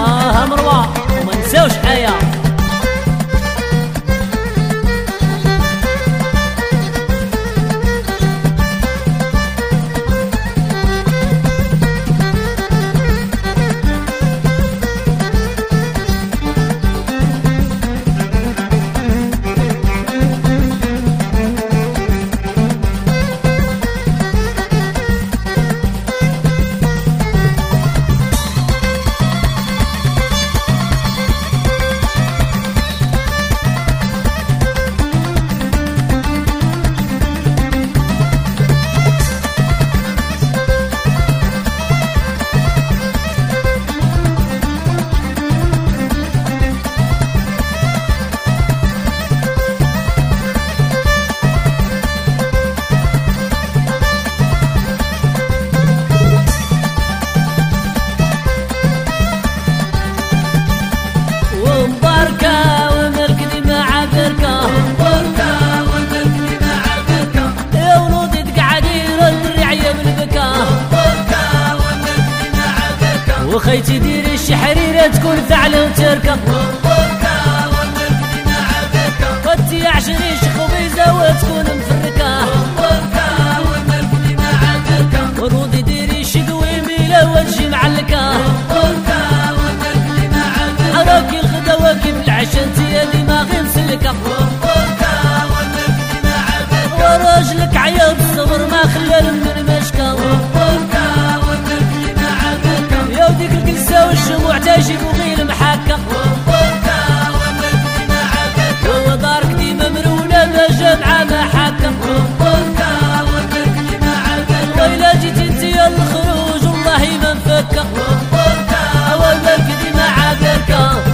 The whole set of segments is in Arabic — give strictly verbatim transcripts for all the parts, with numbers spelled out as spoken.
اه مروه وما نساوش حياه. وخيتي ديري الشحريرة تكون فعلة وتركة قدتي عشرين شخوبيزة وتكون مفركة ورودي ديري شدوي ميلة وتجي معلكة أراكي الغدا وكيف العشا انتيا دماغي مسلكة وراجلك عيا بالصبر ما خلال من المشكة وديك القصة والشموع تجيب وغير محكة ودارك ديما مرونة ما جامعة ما حكة وإلا جيتي انتيا الخروج والله ما نفكة أولك ديما عابركة.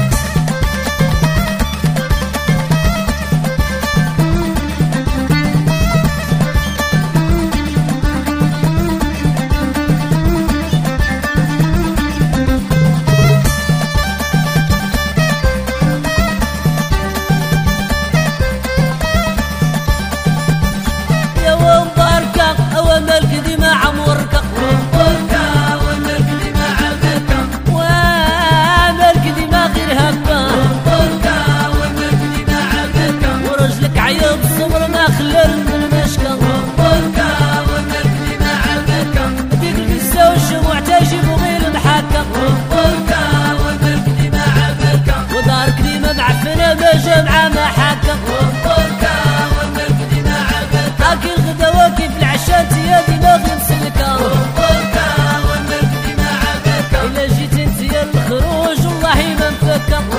مالك ديما عمركة ومالك ديما عبركة ومالك ديما غير هكا ومالك ديما عبركة ورجلك عيب الصبر ما خلال من مشكة ومالك ديما عبركة ديك القصة والشموع تجيب وغير محكة ومالك ديما عبركة ودارك ديما معفنة ما جامعة ما حكة ومالك ديما عبركة هاكي الغدا وكيف العشا انتيا دماغي مسلكة ومالك ديما عبركة إلا جيت انتيا الخروج والله ما نفكة.